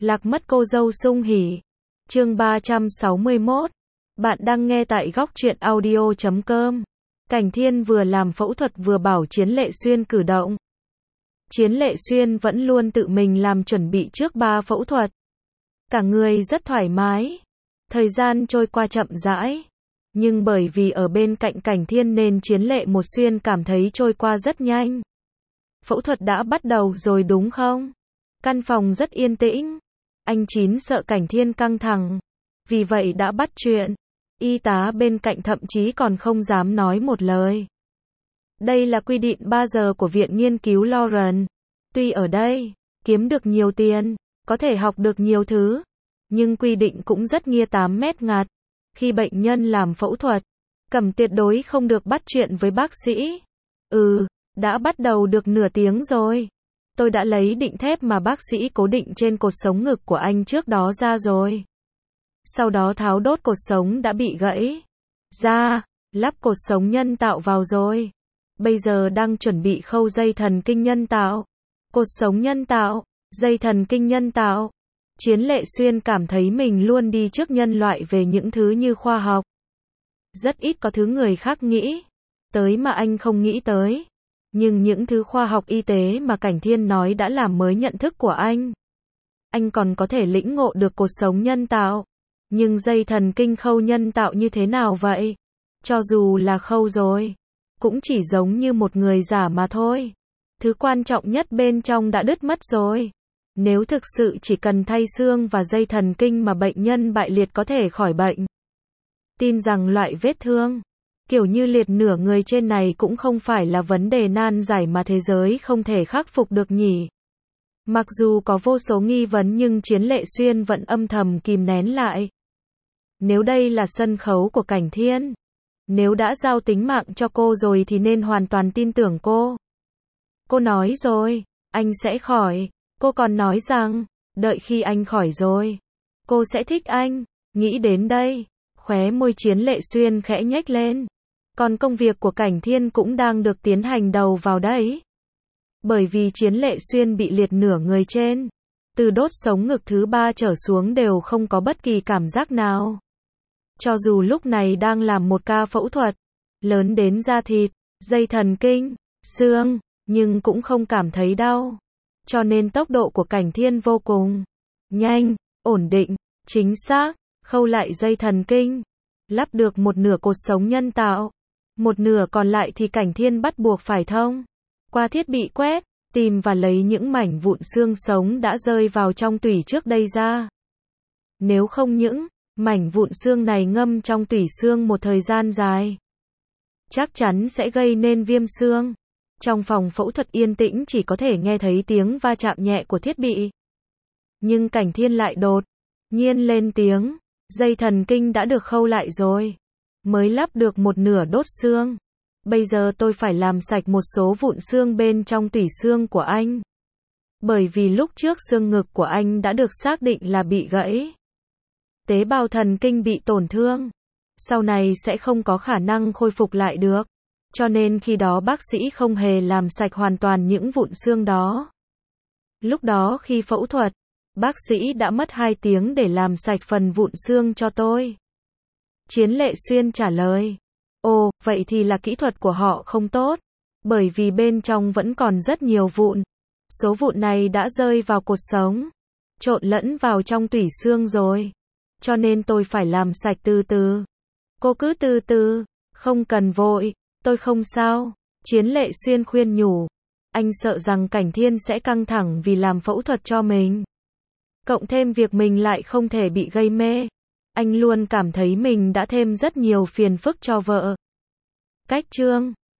Lạc mất cô dâu sung hỉ. Chương 361. Bạn đang nghe tại góc truyện audio.com. Cảnh Thiên vừa làm phẫu thuật vừa bảo Chiến Lệ Xuyên cử động. Chiến Lệ Xuyên vẫn luôn tự mình làm chuẩn bị trước 3 phẫu thuật. Cả người rất thoải mái. Thời gian trôi qua chậm rãi. Nhưng bởi vì ở bên cạnh Cảnh Thiên nên Chiến Lệ Một Xuyên cảm thấy trôi qua rất nhanh. Phẫu thuật đã bắt đầu rồi đúng không? Căn phòng rất yên tĩnh. Anh Chín sợ Cảnh Thiên căng thẳng. Vì vậy đã bắt chuyện. Y tá bên cạnh thậm chí còn không dám nói một lời. Đây là quy định 3 giờ của Viện Nghiên cứu Lawrence. Tuy ở đây, kiếm được nhiều tiền, có thể học được nhiều thứ. Nhưng quy định cũng rất nghiêm 8 mét ngạt. Khi bệnh nhân làm phẫu thuật, Cẩm tuyệt đối không được bắt chuyện với bác sĩ. Đã bắt đầu được nửa tiếng rồi. Tôi đã lấy định thép mà bác sĩ cố định trên cột sống ngực của anh trước đó ra rồi. Sau đó tháo đốt cột sống đã bị gãy ra, lắp cột sống nhân tạo vào rồi. Bây giờ đang chuẩn bị khâu dây thần kinh nhân tạo. Cột sống nhân tạo, dây thần kinh nhân tạo. Chiến Lệ Xuyên cảm thấy mình luôn đi trước nhân loại về những thứ như khoa học. Rất ít có thứ người khác nghĩ tới mà anh không nghĩ tới. Nhưng những thứ khoa học y tế mà Cảnh Thiên nói đã làm mới nhận thức của anh. Anh còn có thể lĩnh ngộ được cột sống nhân tạo. Nhưng dây thần kinh khâu nhân tạo như thế nào vậy? Cho dù là khâu rồi, cũng chỉ giống như một người giả mà thôi. Thứ quan trọng nhất bên trong đã đứt mất rồi. Nếu thực sự chỉ cần thay xương và dây thần kinh mà bệnh nhân bại liệt có thể khỏi bệnh. Tin rằng loại vết thương kiểu như liệt nửa người trên này cũng không phải là vấn đề nan giải mà thế giới không thể khắc phục được nhỉ. Mặc dù có vô số nghi vấn nhưng Chiến Lệ Xuyên vẫn âm thầm kìm nén lại. Nếu đây là sân khấu của Cảnh Thiên, nếu đã giao tính mạng cho cô rồi thì nên hoàn toàn tin tưởng cô. Cô nói rồi, anh sẽ khỏi. Cô còn nói rằng, đợi khi anh khỏi rồi, cô sẽ thích anh. Nghĩ đến đây, khóe môi Chiến Lệ Xuyên khẽ nhếch lên. Còn công việc của Cảnh Thiên cũng đang được tiến hành đầu vào đấy. Bởi vì Chiến Lệ Xuyên bị liệt nửa người trên, từ đốt sống ngực thứ 3 trở xuống đều không có bất kỳ cảm giác nào. Cho dù lúc này đang làm một ca phẫu thuật, lớn đến da thịt, dây thần kinh, xương, nhưng cũng không cảm thấy đau. Cho nên tốc độ của Cảnh Thiên vô cùng nhanh, ổn định, chính xác, khâu lại dây thần kinh, lắp được một nửa cột sống nhân tạo. Một nửa còn lại thì Cảnh Thiên bắt buộc phải thông qua thiết bị quét, tìm và lấy những mảnh vụn xương sống đã rơi vào trong tủy trước đây ra. Nếu không những mảnh vụn xương này ngâm trong tủy xương một thời gian dài, chắc chắn sẽ gây nên viêm xương. Trong phòng phẫu thuật yên tĩnh chỉ có thể nghe thấy tiếng va chạm nhẹ của thiết bị. Nhưng Cảnh Thiên lại đột nhiên lên tiếng, dây thần kinh đã được khâu lại rồi. Mới lắp được một nửa đốt xương. Bây giờ tôi phải làm sạch một số vụn xương bên trong tủy xương của anh. Bởi vì lúc trước xương ngực của anh đã được xác định là bị gãy. Tế bào thần kinh bị tổn thương. Sau này sẽ không có khả năng khôi phục lại được. Cho nên khi đó bác sĩ không hề làm sạch hoàn toàn những vụn xương đó. Lúc đó khi phẫu thuật, bác sĩ đã mất 2 tiếng để làm sạch phần vụn xương cho tôi. Chiến Lệ Xuyên trả lời. Ồ, vậy thì là kỹ thuật của họ không tốt. Bởi vì bên trong vẫn còn rất nhiều vụn. Số vụn này đã rơi vào cột sống, trộn lẫn vào trong tủy xương rồi. Cho nên tôi phải làm sạch từ từ. Cô cứ từ từ, không cần vội, tôi không sao. Chiến Lệ Xuyên khuyên nhủ. Anh sợ rằng Cảnh Thiên sẽ căng thẳng vì làm phẫu thuật cho mình. Cộng thêm việc mình lại không thể bị gây mê. Anh luôn cảm thấy mình đã thêm rất nhiều phiền phức cho vợ. Cách chương